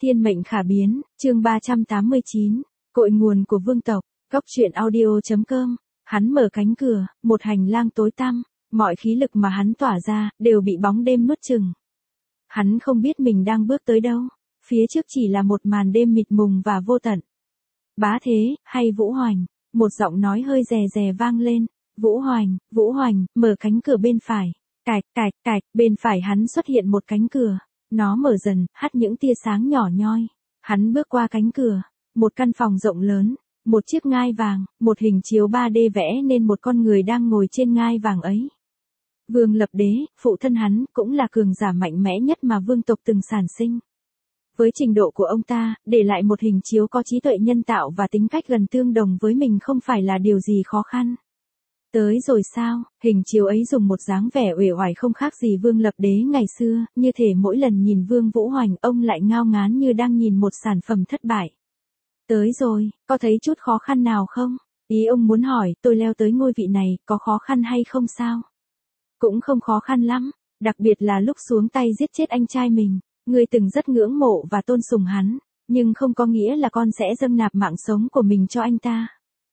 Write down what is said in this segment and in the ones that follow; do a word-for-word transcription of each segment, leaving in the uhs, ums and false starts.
Thiên mệnh khả biến, chương ba trăm tám mươi chín, cội nguồn của vương tộc, góc truyện audio chấm com. Hắn mở cánh cửa, một hành lang tối tăm, mọi khí lực mà hắn tỏa ra, đều bị bóng đêm nuốt chửng. Hắn không biết mình đang bước tới đâu, phía trước chỉ là một màn đêm mịt mùng và vô tận. Bá Thế, hay Vũ Hoành, một giọng nói hơi rè rè vang lên, Vũ Hoành, Vũ Hoành, mở cánh cửa bên phải, cạch, cạch, cạch, bên phải hắn xuất hiện một cánh cửa. Nó mở dần, hắt những tia sáng nhỏ nhoi. Hắn bước qua cánh cửa, một căn phòng rộng lớn, một chiếc ngai vàng, một hình chiếu ba D vẽ nên một con người đang ngồi trên ngai vàng ấy. Vương Lập Đế, phụ thân hắn, cũng là cường giả mạnh mẽ nhất mà vương tộc từng sản sinh. Với trình độ của ông ta, để lại một hình chiếu có trí tuệ nhân tạo và tính cách gần tương đồng với mình không phải là điều gì khó khăn. Tới rồi sao, hình chiếu ấy dùng một dáng vẻ uể oải không khác gì Vương Lập Đế ngày xưa, như thể mỗi lần nhìn Vương Vũ Hoành ông lại ngao ngán như đang nhìn một sản phẩm thất bại. Tới rồi, có thấy chút khó khăn nào không? Ý ông muốn hỏi, tôi leo tới ngôi vị này, có khó khăn hay không sao? Cũng không khó khăn lắm, đặc biệt là lúc xuống tay giết chết anh trai mình, người từng rất ngưỡng mộ và tôn sùng hắn, nhưng không có nghĩa là con sẽ dâng nạp mạng sống của mình cho anh ta.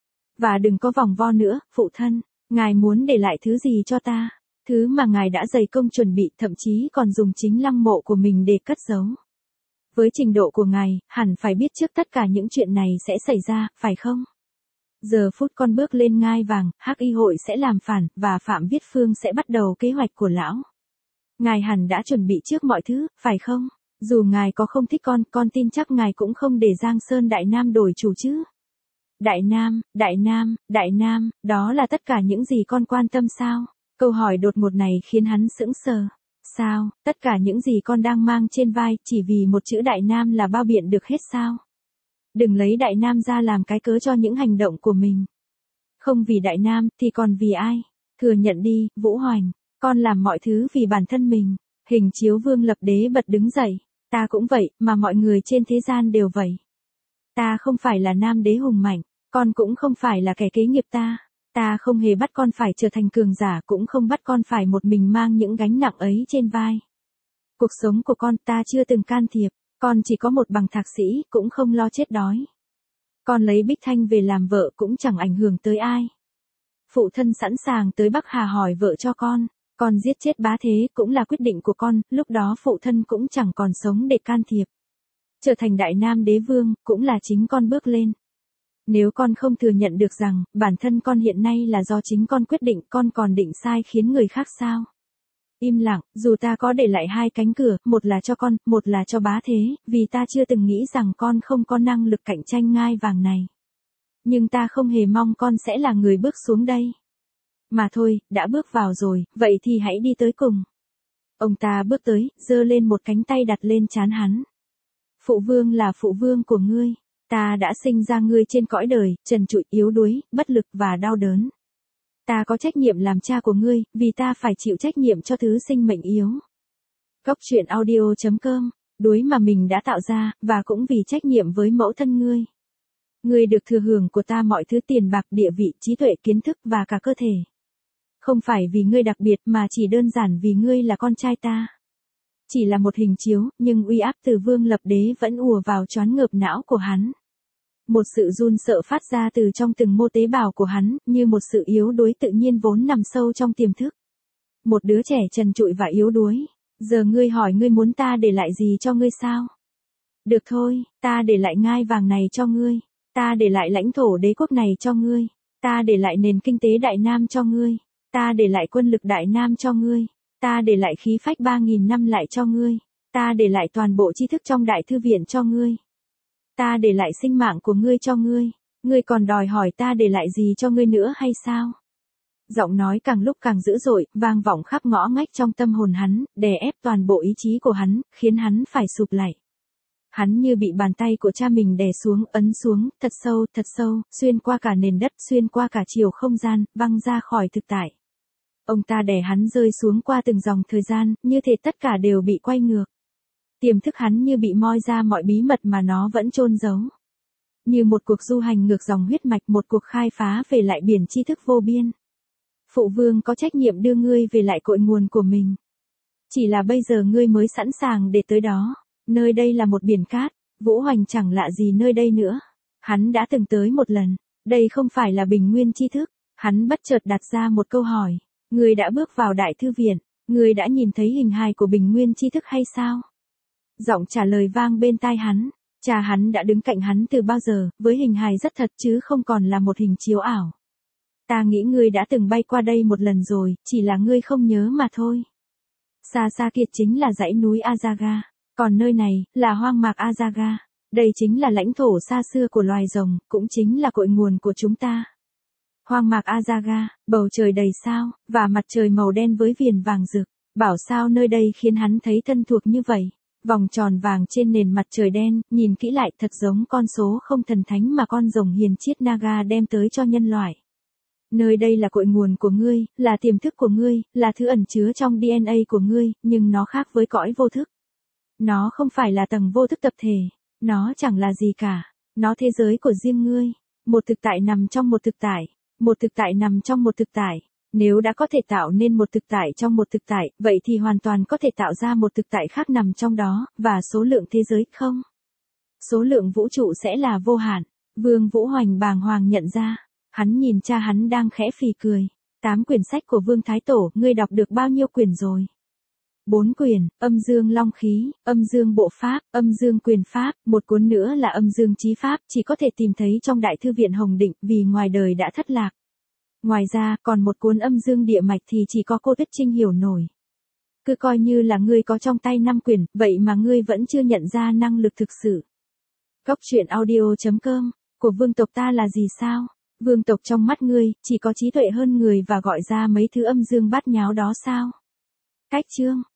Và đừng có vòng vo nữa, phụ thân. Ngài muốn để lại thứ gì cho ta? Thứ mà ngài đã dày công chuẩn bị, thậm chí còn dùng chính lăng mộ của mình để cất giấu. Với trình độ của ngài, hẳn phải biết trước tất cả những chuyện này sẽ xảy ra, phải không? Giờ phút con bước lên ngai vàng, Hắc Y hội sẽ làm phản, và Phạm Viết Phương sẽ bắt đầu kế hoạch của lão. Ngài hẳn đã chuẩn bị trước mọi thứ, phải không? Dù ngài có không thích con, con tin chắc ngài cũng không để Giang Sơn Đại Nam đổi chủ chứ. Đại Nam, Đại Nam, Đại Nam, đó là tất cả những gì con quan tâm sao? Câu hỏi đột ngột này khiến hắn sững sờ. Sao, tất cả những gì con đang mang trên vai, chỉ vì một chữ Đại Nam là bao biện được hết sao? Đừng lấy Đại Nam ra làm cái cớ cho những hành động của mình. Không vì Đại Nam, thì còn vì ai? Thừa nhận đi, Vũ Hoành, con làm mọi thứ vì bản thân mình. Hình chiếu Vương Lập Đế bật đứng dậy. Ta cũng vậy, mà mọi người trên thế gian đều vậy. Ta không phải là nam đế hùng mạnh. Con cũng không phải là kẻ kế nghiệp ta. Ta không hề bắt con phải trở thành cường giả, cũng không bắt con phải một mình mang những gánh nặng ấy trên vai. Cuộc sống của con ta chưa từng can thiệp. Con chỉ có một bằng thạc sĩ, cũng không lo chết đói. Con lấy Bích Thanh về làm vợ cũng chẳng ảnh hưởng tới ai. Phụ thân sẵn sàng tới Bắc Hà hỏi vợ cho con. Con giết chết Bá Thế cũng là quyết định của con, lúc đó phụ thân cũng chẳng còn sống để can thiệp. Trở thành Đại Nam đế vương, cũng là chính con bước lên. Nếu con không thừa nhận được rằng, bản thân con hiện nay là do chính con quyết định, con còn định sai khiến người khác sao? Im lặng, dù ta có để lại hai cánh cửa, một là cho con, một là cho Bá Thế, vì ta chưa từng nghĩ rằng con không có năng lực cạnh tranh ngai vàng này. Nhưng ta không hề mong con sẽ là người bước xuống đây. Mà thôi, đã bước vào rồi, vậy thì hãy đi tới cùng. Ông ta bước tới, giơ lên một cánh tay đặt lên trán hắn. Phụ vương là phụ vương của ngươi. Ta đã sinh ra ngươi trên cõi đời, trần trụi, yếu đuối, bất lực và đau đớn. Ta có trách nhiệm làm cha của ngươi, vì ta phải chịu trách nhiệm cho thứ sinh mệnh yếu. Góc truyện audio chấm com, đuối mà mình đã tạo ra, và cũng vì trách nhiệm với mẫu thân ngươi. Ngươi được thừa hưởng của ta mọi thứ tiền bạc, địa vị, trí tuệ, kiến thức và cả cơ thể. Không phải vì ngươi đặc biệt mà chỉ đơn giản vì ngươi là con trai ta. Chỉ là một hình chiếu, nhưng uy áp từ Vương Lập Đế vẫn ùa vào choáng ngợp não của hắn. Một sự run sợ phát ra từ trong từng mô tế bào của hắn, như một sự yếu đuối tự nhiên vốn nằm sâu trong tiềm thức. Một đứa trẻ trần trụi và yếu đuối. Giờ ngươi hỏi ngươi muốn ta để lại gì cho ngươi sao? Được thôi, ta để lại ngai vàng này cho ngươi. Ta để lại lãnh thổ đế quốc này cho ngươi. Ta để lại nền kinh tế Đại Nam cho ngươi. Ta để lại quân lực Đại Nam cho ngươi. Ta để lại khí phách ba nghìn năm lại cho ngươi. Ta để lại toàn bộ tri thức trong đại thư viện cho ngươi. Ta để lại sinh mạng của ngươi cho ngươi. Ngươi còn đòi hỏi ta để lại gì cho ngươi nữa hay sao? Giọng nói càng lúc càng dữ dội, vang vọng khắp ngõ ngách trong tâm hồn hắn, đè ép toàn bộ ý chí của hắn, khiến hắn phải sụp lại. Hắn như bị bàn tay của cha mình đè xuống, ấn xuống, thật sâu, thật sâu, xuyên qua cả nền đất, xuyên qua cả chiều không gian, văng ra khỏi thực tại. Ông ta đè hắn rơi xuống qua từng dòng thời gian, như thể tất cả đều bị quay ngược. Tiềm thức hắn như bị moi ra mọi bí mật mà nó vẫn chôn giấu. Như một cuộc du hành ngược dòng huyết mạch, một cuộc khai phá về lại biển tri thức vô biên. Phụ vương có trách nhiệm đưa ngươi về lại cội nguồn của mình. Chỉ là bây giờ ngươi mới sẵn sàng để tới đó. Nơi đây là một biển cát, Vũ Hoành chẳng lạ gì nơi đây nữa. Hắn đã từng tới một lần. Đây không phải là bình nguyên tri thức. Hắn bất chợt đặt ra một câu hỏi. Ngươi đã bước vào đại thư viện. Ngươi đã nhìn thấy hình hài của bình nguyên tri thức hay sao? Giọng trả lời vang bên tai hắn. Cha hắn đã đứng cạnh hắn từ bao giờ, với hình hài rất thật chứ không còn là một hình chiếu ảo. Ta nghĩ ngươi đã từng bay qua đây một lần rồi, chỉ là ngươi không nhớ mà thôi. Xa xa kia chính là dãy núi Azaga, còn nơi này là hoang mạc Azaga. Đây chính là lãnh thổ xa xưa của loài rồng, cũng chính là cội nguồn của chúng ta. Hoang mạc Azaga, bầu trời đầy sao, và mặt trời màu đen với viền vàng rực. Bảo sao nơi đây khiến hắn thấy thân thuộc như vậy. Vòng tròn vàng trên nền mặt trời đen, nhìn kỹ lại thật giống con số không thần thánh mà con rồng hiền triết Naga đem tới cho nhân loại. Nơi đây là cội nguồn của ngươi, là tiềm thức của ngươi, là thứ ẩn chứa trong đê en a của ngươi, nhưng nó khác với cõi vô thức. Nó không phải là tầng vô thức tập thể, nó chẳng là gì cả, nó thế giới của riêng ngươi, một thực tại nằm trong một thực tại, một thực tại nằm trong một thực tại. Nếu đã có thể tạo nên một thực tại trong một thực tại, vậy thì hoàn toàn có thể tạo ra một thực tại khác nằm trong đó, và số lượng thế giới không? Số lượng vũ trụ sẽ là vô hạn. Vương Vũ Hoành bàng hoàng nhận ra. Hắn nhìn cha hắn đang khẽ phì cười. Tám quyển sách của Vương Thái Tổ, ngươi đọc được bao nhiêu quyển rồi? Bốn quyển, âm dương long khí, âm dương bộ pháp, âm dương quyền pháp, một cuốn nữa là âm dương chí pháp, chỉ có thể tìm thấy trong Đại Thư viện Hồng Định, vì ngoài đời đã thất lạc. Ngoài ra, còn một cuốn âm dương địa mạch thì chỉ có cô Tuyết Trinh hiểu nổi. Cứ coi như là ngươi có trong tay năm quyển, vậy mà ngươi vẫn chưa nhận ra năng lực thực sự. Góc truyện audio chấm com, của vương tộc ta là gì sao? Vương tộc trong mắt ngươi, chỉ có trí tuệ hơn người và gọi ra mấy thứ âm dương bát nháo đó sao? Cách chương